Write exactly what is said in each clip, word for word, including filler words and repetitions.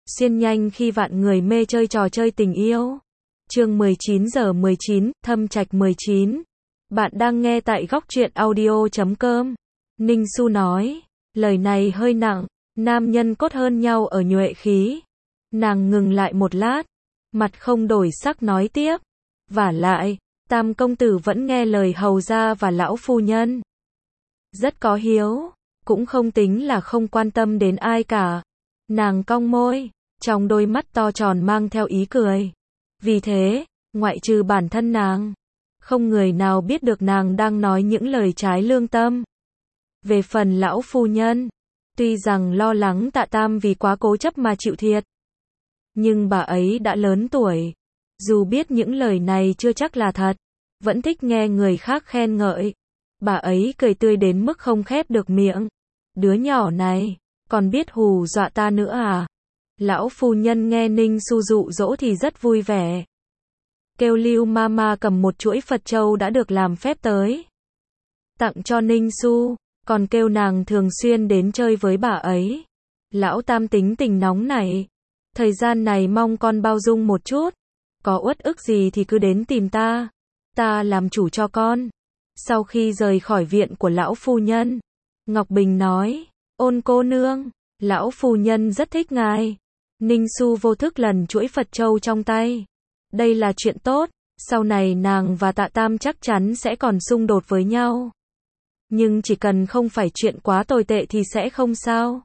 xuyên nhanh khi vạn người mê chơi trò chơi tình yêu. Chương mười chín giờ mười chín, Thâm Trạch mười chín. Bạn đang nghe tại góc truyện audio chấm com. Ninh Xu nói, lời này hơi nặng, nam nhân cốt hơn nhau ở nhuệ khí. Nàng ngừng lại một lát, mặt không đổi sắc nói tiếp, vả lại, Tam công tử vẫn nghe lời hầu gia và lão phu nhân. Rất có hiếu, cũng không tính là không quan tâm đến ai cả. Nàng cong môi, trong đôi mắt to tròn mang theo ý cười. Vì thế, ngoại trừ bản thân nàng, không người nào biết được nàng đang nói những lời trái lương tâm. Về phần lão phu nhân, tuy rằng lo lắng Tạ Tam vì quá cố chấp mà chịu thiệt, nhưng bà ấy đã lớn tuổi, dù biết những lời này chưa chắc là thật, vẫn thích nghe người khác khen ngợi. Bà ấy cười tươi đến mức không khép được miệng. Đứa nhỏ này, còn biết hù dọa ta nữa à? Lão phu nhân nghe Ninh Xu dụ dỗ thì rất vui vẻ. Kêu Lưu Mama cầm một chuỗi Phật châu đã được làm phép tới, tặng cho Ninh Xu, còn kêu nàng thường xuyên đến chơi với bà ấy. Lão Tam tính tình nóng nảy, thời gian này mong con bao dung một chút, có uất ức gì thì cứ đến tìm ta, ta làm chủ cho con. Sau khi rời khỏi viện của lão phu nhân, Ngọc Bình nói, Ôn cô nương, lão phu nhân rất thích ngài. Ninh Xu vô thức lần chuỗi Phật châu trong tay. Đây là chuyện tốt, sau này nàng và Tạ Tam chắc chắn sẽ còn xung đột với nhau. Nhưng chỉ cần không phải chuyện quá tồi tệ thì sẽ không sao.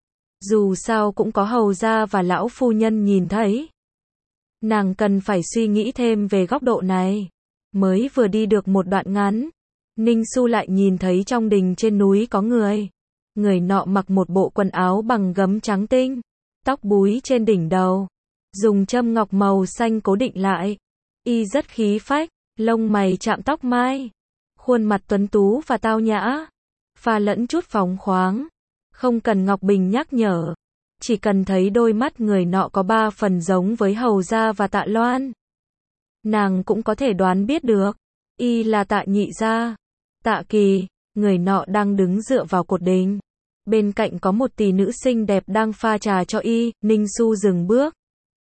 Dù sao cũng có hầu gia và lão phu nhân nhìn thấy. Nàng cần phải suy nghĩ thêm về góc độ này. Mới vừa đi được một đoạn ngắn, Ninh Xu lại nhìn thấy trong đình trên núi có người. Người nọ mặc một bộ quần áo bằng gấm trắng tinh, tóc búi trên đỉnh đầu, dùng châm ngọc màu xanh cố định lại. Y rất khí phách, lông mày chạm tóc mai, khuôn mặt tuấn tú và tao nhã, pha lẫn chút phóng khoáng. Không cần Ngọc Bình nhắc nhở, chỉ cần thấy đôi mắt người nọ có ba phần giống với hầu gia và Tạ Loan, nàng cũng có thể đoán biết được, y là Tạ nhị gia. Tạ Kỳ, người nọ đang đứng dựa vào cột đình. Bên cạnh có một tỷ nữ xinh đẹp đang pha trà cho y. Ninh Xu dừng bước.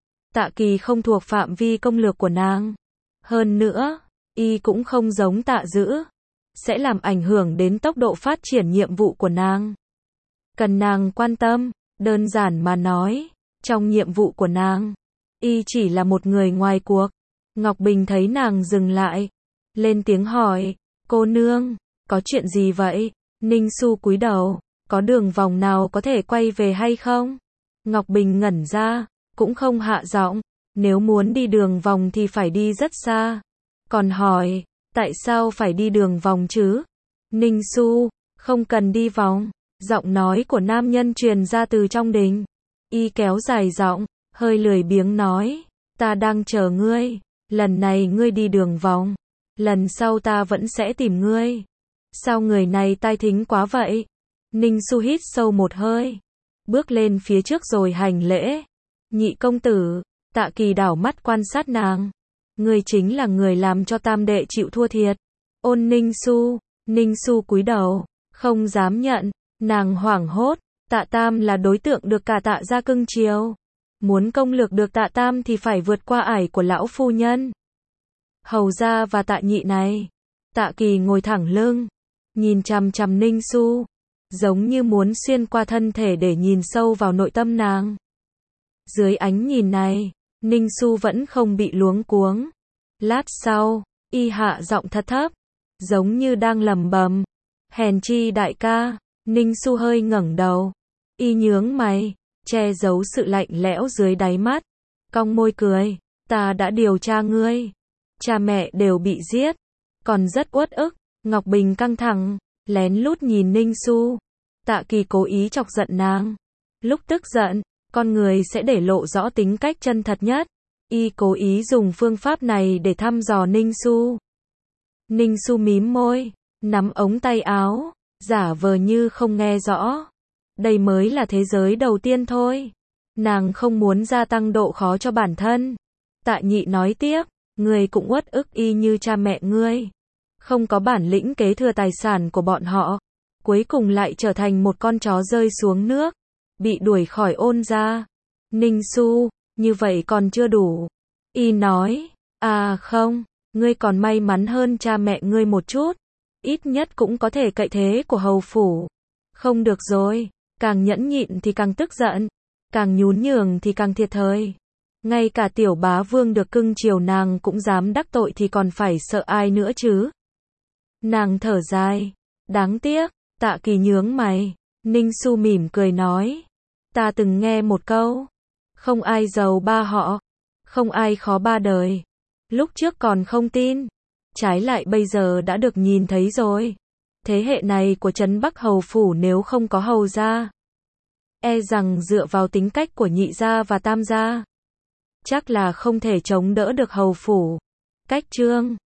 Tạ Kỳ không thuộc phạm vi công lược của nàng. Hơn nữa, y cũng không giống Tạ Dữ, sẽ làm ảnh hưởng đến tốc độ phát triển nhiệm vụ của nàng. Cần nàng quan tâm, đơn giản mà nói, trong nhiệm vụ của nàng, y chỉ là một người ngoài cuộc. Ngọc Bình thấy nàng dừng lại, lên tiếng hỏi, cô nương, có chuyện gì vậy? Ninh Xu cúi đầu, có đường vòng nào có thể quay về hay không? Ngọc Bình ngẩn ra, cũng không hạ giọng, nếu muốn đi đường vòng thì phải đi rất xa. Còn hỏi, tại sao phải đi đường vòng chứ? Ninh Xu, không cần đi vòng. Giọng nói của nam nhân truyền ra từ trong đình. Y kéo dài giọng, hơi lười biếng nói, ta đang chờ ngươi, lần này ngươi đi đường vòng, lần sau ta vẫn sẽ tìm ngươi. Sao người này tai thính quá vậy? Ninh Xu hít sâu một hơi, bước lên phía trước rồi hành lễ. Nhị công tử. Tạ Kỳ đảo mắt quan sát nàng. Ngươi chính là người làm cho Tam đệ chịu thua thiệt. Ôn Ninh Xu. Ninh Xu cúi đầu, không dám nhận. Nàng hoảng hốt, Tạ Tam là đối tượng được cả Tạ gia cưng chiều. Muốn công lược được Tạ Tam thì phải vượt qua ải của lão phu nhân, hầu gia và Tạ nhị này. Tạ Kỳ ngồi thẳng lưng, nhìn chằm chằm Ninh Xu, giống như muốn xuyên qua thân thể để nhìn sâu vào nội tâm nàng. Dưới ánh nhìn này, Ninh Xu vẫn không bị luống cuống. Lát sau, y hạ giọng thật thấp, giống như đang lẩm bẩm, hèn chi đại ca. Ninh Xu hơi ngẩng đầu, y nhướng mày, che giấu sự lạnh lẽo dưới đáy mắt, cong môi cười, ta đã điều tra ngươi, cha mẹ đều bị giết, còn rất uất ức. Ngọc Bình căng thẳng, lén lút nhìn Ninh Xu. Tạ Kỳ cố ý chọc giận nàng. Lúc tức giận, con người sẽ để lộ rõ tính cách chân thật nhất. Y cố ý dùng phương pháp này để thăm dò Ninh Xu. Ninh Xu mím môi, nắm ống tay áo, giả vờ như không nghe rõ. Đây mới là thế giới đầu tiên thôi. Nàng không muốn gia tăng độ khó cho bản thân. Tạ nhị nói tiếp, ngươi cũng uất ức y như cha mẹ ngươi. Không có bản lĩnh kế thừa tài sản của bọn họ. Cuối cùng lại trở thành một con chó rơi xuống nước. Bị đuổi khỏi Ôn gia. Ninh Xu, như vậy còn chưa đủ. Y nói, à không, ngươi còn may mắn hơn cha mẹ ngươi một chút. Ít nhất cũng có thể cậy thế của hầu phủ. Không được rồi, càng nhẫn nhịn thì càng tức giận, càng nhún nhường thì càng thiệt thòi. Ngay cả tiểu bá vương được cưng chiều nàng cũng dám đắc tội thì còn phải sợ ai nữa chứ. Nàng thở dài, đáng tiếc. Tạ Kỳ nhướng mày, Ninh Xu mỉm cười nói, ta từng nghe một câu, không ai giàu ba họ, không ai khó ba đời. Lúc trước còn không tin, trái lại bây giờ đã được nhìn thấy rồi. Thế hệ này của Trấn Bắc hầu phủ nếu không có hầu gia, e rằng dựa vào tính cách của nhị gia và tam gia, chắc là không thể chống đỡ được hầu phủ. Cách chương